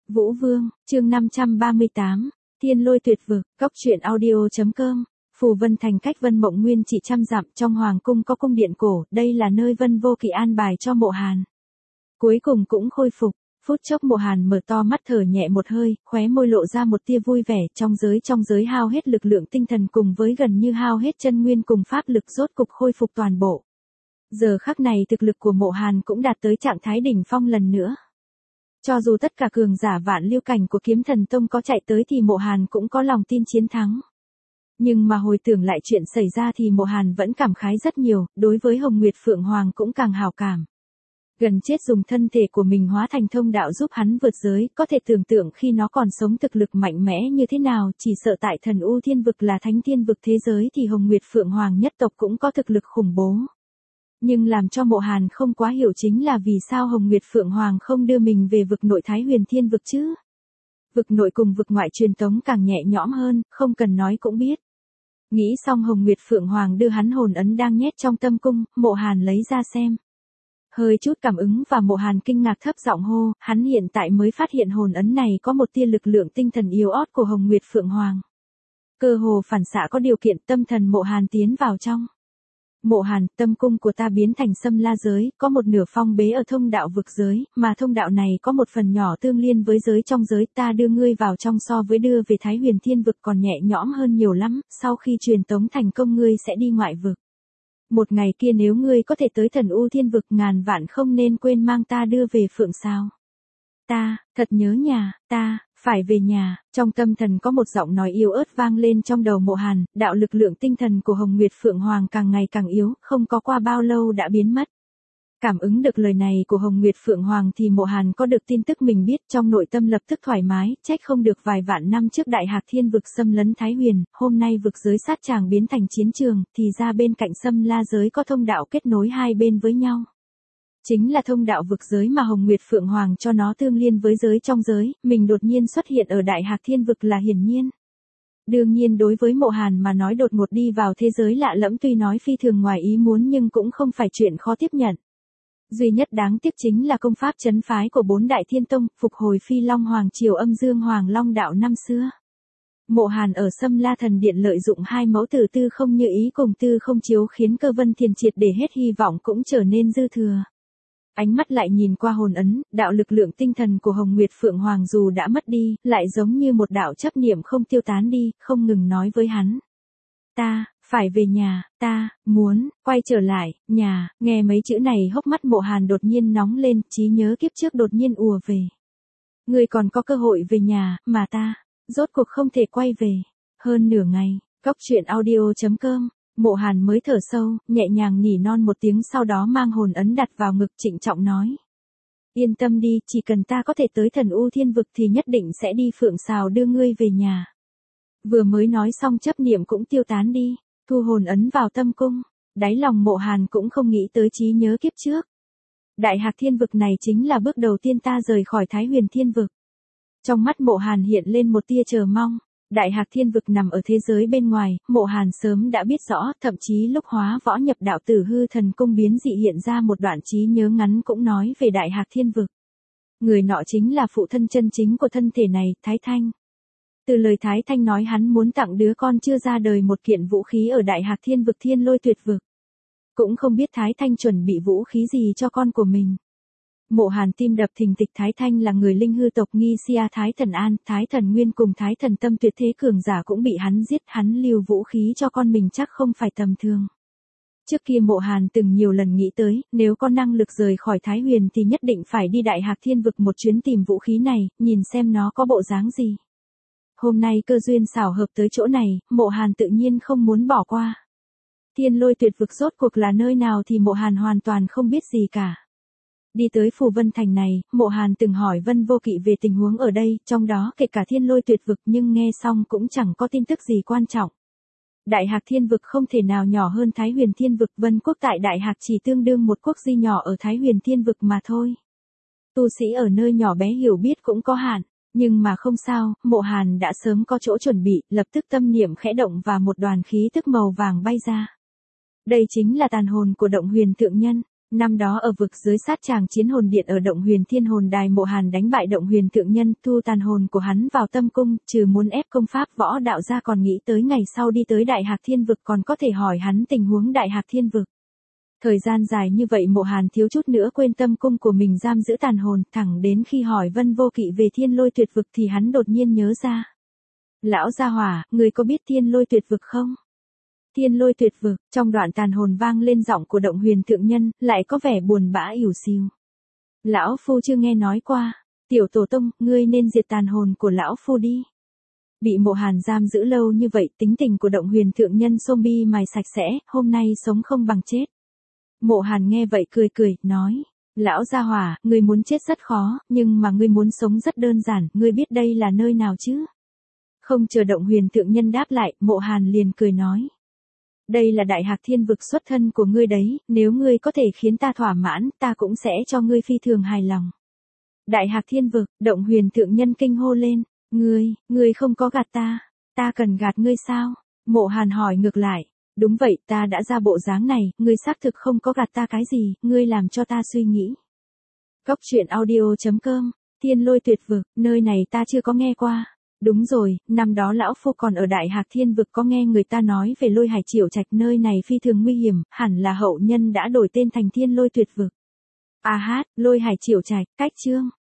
Vũ Vương, chương 538, Thiên Lôi Tuyệt Vực, Góc truyện audio.com. Phù Vân Thành cách Vân Mộng Nguyên chỉ trăm dặm, trong hoàng cung có cung điện cổ, đây là nơi Vân Vô Kỵ an bài cho Mộ Hàn. Cuối cùng cũng khôi phục, phút chốc Mộ Hàn mở to mắt thở nhẹ một hơi, khóe môi lộ ra một tia vui vẻ, trong giới hao hết lực lượng tinh thần cùng với gần như hao hết chân nguyên cùng pháp lực rốt cục khôi phục toàn bộ. Giờ khắc này thực lực của Mộ Hàn cũng đạt tới trạng thái đỉnh phong lần nữa. Cho dù tất cả cường giả vạn lưu cảnh của Kiếm Thần Tông có chạy tới thì Mộ Hàn cũng có lòng tin chiến thắng. Nhưng mà hồi tưởng lại chuyện xảy ra thì Mộ Hàn vẫn cảm khái rất nhiều, đối với Hồng Nguyệt Phượng Hoàng cũng càng hảo cảm. Gần chết dùng thân thể của mình hóa thành thông đạo giúp hắn vượt giới, có thể tưởng tượng khi nó còn sống thực lực mạnh mẽ như thế nào, chỉ sợ tại Thần U Thiên Vực là thánh thiên vực thế giới thì Hồng Nguyệt Phượng Hoàng nhất tộc cũng có thực lực khủng bố. Nhưng làm cho Mộ Hàn không quá hiểu chính là vì sao Hồng Nguyệt Phượng Hoàng không đưa mình về vực nội Thái Huyền Thiên Vực chứ. Vực nội cùng vực ngoại truyền tống càng nhẹ nhõm hơn, không cần nói cũng biết. Nghĩ xong Hồng Nguyệt Phượng Hoàng đưa hắn hồn ấn đang nhét trong tâm cung, Mộ Hàn lấy ra xem. Hơi chút cảm ứng và Mộ Hàn kinh ngạc thấp giọng hô, hắn hiện tại mới phát hiện hồn ấn này có một tia lực lượng tinh thần yếu ớt của Hồng Nguyệt Phượng Hoàng. Cơ hồ phản xạ có điều kiện tâm thần Mộ Hàn tiến vào trong. Mộ Hàn, tâm cung của ta biến thành Xâm La giới, có một nửa phong bế ở thông đạo vực giới, mà thông đạo này có một phần nhỏ tương liên với giới trong giới, ta đưa ngươi vào trong so với đưa về Thái Huyền Thiên Vực còn nhẹ nhõm hơn nhiều lắm, sau khi truyền tống thành công ngươi sẽ đi ngoại vực. Một ngày kia nếu ngươi có thể tới Thần U Thiên Vực ngàn vạn không nên quên mang ta đưa về Phượng Sao. Ta, thật nhớ nhà, ta, phải về nhà, trong tâm thần có một giọng nói yếu ớt vang lên trong đầu Mộ Hàn, đạo lực lượng tinh thần của Hồng Nguyệt Phượng Hoàng càng ngày càng yếu, không có qua bao lâu đã biến mất. Cảm ứng được lời này của Hồng Nguyệt Phượng Hoàng thì Mộ Hàn có được tin tức mình biết trong nội tâm lập tức thoải mái, trách không được vài vạn năm trước Đại Hạc Thiên Vực xâm lấn Thái Huyền, hôm nay vực giới sát tràng biến thành chiến trường, thì ra bên cạnh Xâm La giới có thông đạo kết nối hai bên với nhau. Chính là thông đạo vực giới mà Hồng Nguyệt Phượng Hoàng cho nó tương liên với giới trong giới, mình đột nhiên xuất hiện ở Đại Hạc Thiên Vực là hiển nhiên. Đương nhiên đối với Mộ Hàn mà nói đột ngột đi vào thế giới lạ lẫm tuy nói phi thường ngoài ý muốn nhưng cũng không phải chuyện khó tiếp nhận. Duy nhất đáng tiếc chính là công pháp trấn phái của 4 Đại Thiên Tông, phục hồi Phi Long Hoàng Triều Âm Dương Hoàng Long đạo năm xưa. Mộ Hàn ở Xâm La Thần Điện lợi dụng hai mẫu tử tư không như ý cùng tư không chiếu khiến Cơ Vân Thiền triệt để hết hy vọng cũng trở nên dư thừa. Ánh mắt lại nhìn qua hồn ấn, đạo lực lượng tinh thần của Hồng Nguyệt Phượng Hoàng dù đã mất đi, lại giống như một đạo chấp niệm không tiêu tán đi, không ngừng nói với hắn. Ta, phải về nhà, ta, muốn, quay trở lại, nhà, nghe mấy chữ này hốc mắt Mộ Hàn đột nhiên nóng lên, trí nhớ kiếp trước đột nhiên ùa về. Ngươi còn có cơ hội về nhà, mà ta, rốt cuộc không thể quay về. Hơn nửa ngày, Góc truyện audio.com. Mộ Hàn mới thở sâu, nhẹ nhàng nỉ non một tiếng sau đó mang hồn ấn đặt vào ngực trịnh trọng nói. Yên tâm đi, chỉ cần ta có thể tới Thần U Thiên Vực thì nhất định sẽ đi Phượng Sào đưa ngươi về nhà. Vừa mới nói xong chấp niệm cũng tiêu tán đi, thu hồn ấn vào tâm cung, đáy lòng Mộ Hàn cũng không nghĩ tới trí nhớ kiếp trước. Đại Hạc Thiên Vực này chính là bước đầu tiên ta rời khỏi Thái Huyền Thiên Vực. Trong mắt Mộ Hàn hiện lên một tia chờ mong. Đại Hạc Thiên Vực nằm ở thế giới bên ngoài, Mộ Hàn sớm đã biết rõ, thậm chí lúc hóa võ nhập đạo Tử Hư Thần Cung biến dị hiện ra một đoạn trí nhớ ngắn cũng nói về Đại Hạc Thiên Vực. Người nọ chính là phụ thân chân chính của thân thể này, Thái Thanh. Từ lời Thái Thanh nói hắn muốn tặng đứa con chưa ra đời một kiện vũ khí ở Đại Hạc Thiên Vực Thiên Lôi Tuyệt Vực. Cũng không biết Thái Thanh chuẩn bị vũ khí gì cho con của mình. Mộ Hàn tim đập thình thịch. Thái Thanh là người Linh Hư tộc Nghi Sia Thái Thần An, Thái Thần Nguyên cùng Thái Thần Tâm tuyệt thế cường giả cũng bị hắn giết, hắn lưu vũ khí cho con mình chắc không phải tầm thường. Trước kia Mộ Hàn từng nhiều lần nghĩ tới, nếu có năng lực rời khỏi Thái Huyền thì nhất định phải đi Đại Hạc Thiên Vực một chuyến tìm vũ khí này, nhìn xem nó có bộ dáng gì. Hôm nay cơ duyên xảo hợp tới chỗ này, Mộ Hàn tự nhiên không muốn bỏ qua. Thiên Lôi Tuyệt Vực rốt cuộc là nơi nào thì Mộ Hàn hoàn toàn không biết gì cả. Đi tới Phù Vân Thành này, Mộ Hàn từng hỏi Vân Vô Kỵ về tình huống ở đây, trong đó kể cả Thiên Lôi Tuyệt Vực nhưng nghe xong cũng chẳng có tin tức gì quan trọng. Đại Hạc Thiên Vực không thể nào nhỏ hơn Thái Huyền Thiên Vực, Vân Quốc tại Đại Hạc chỉ tương đương một quốc di nhỏ ở Thái Huyền Thiên Vực mà thôi. Tu sĩ ở nơi nhỏ bé hiểu biết cũng có hạn, nhưng mà không sao, Mộ Hàn đã sớm có chỗ chuẩn bị, lập tức tâm niệm khẽ động và một đoàn khí tức màu vàng bay ra. Đây chính là tàn hồn của Động Huyền Thượng Nhân. Năm đó ở vực dưới sát tràng chiến hồn điện ở Động Huyền Thiên Hồn Đài, Mộ Hàn đánh bại Động Huyền Thượng Nhân, thu tàn hồn của hắn vào tâm cung, trừ muốn ép công pháp võ đạo ra còn nghĩ tới ngày sau đi tới Đại Hạc Thiên Vực còn có thể hỏi hắn tình huống Đại Hạc Thiên Vực. Thời gian dài như vậy Mộ Hàn thiếu chút nữa quên tâm cung của mình giam giữ tàn hồn, thẳng đến khi hỏi Vân Vô Kỵ về Thiên Lôi Tuyệt Vực thì hắn đột nhiên nhớ ra. Lão gia hỏa, người có biết Thiên Lôi Tuyệt Vực không? Thiên Lôi Tuyệt Vực, trong đoạn tàn hồn vang lên giọng của Động Huyền Thượng Nhân, lại có vẻ buồn bã ỉu xìu. Lão phu chưa nghe nói qua, tiểu tổ tông, ngươi nên diệt tàn hồn của lão phu đi. Bị Mộ Hàn giam giữ lâu như vậy, tính tình của Động Huyền Thượng Nhân xôm bi mài sạch sẽ, hôm nay sống không bằng chết. Mộ Hàn nghe vậy cười cười, nói, lão gia hỏa, ngươi muốn chết rất khó, nhưng mà ngươi muốn sống rất đơn giản, ngươi biết đây là nơi nào chứ? Không chờ Động Huyền Thượng Nhân đáp lại, Mộ Hàn liền cười nói. Đây là Đại Hạc Thiên Vực xuất thân của ngươi đấy, nếu ngươi có thể khiến ta thỏa mãn, ta cũng sẽ cho ngươi phi thường hài lòng. Đại Hạc Thiên Vực, Động Huyền Thượng Nhân kinh hô lên, ngươi không có gạt ta cần gạt ngươi sao? Mộ Hàn hỏi ngược lại, đúng vậy, ta đã ra bộ dáng này, ngươi xác thực không có gạt ta cái gì, ngươi làm cho ta suy nghĩ. Cốc truyện audio.com, Thiên Lôi Tuyệt Vực, nơi này ta chưa có nghe qua. Đúng rồi, năm đó lão phu còn ở Đại Hạc Thiên Vực có nghe người ta nói về Lôi Hải Triểu Trạch, nơi này phi thường nguy hiểm, hẳn là hậu nhân đã đổi tên thành Thiên Lôi Tuyệt Vực. À hát, Lôi Hải Triểu Trạch, cách chương.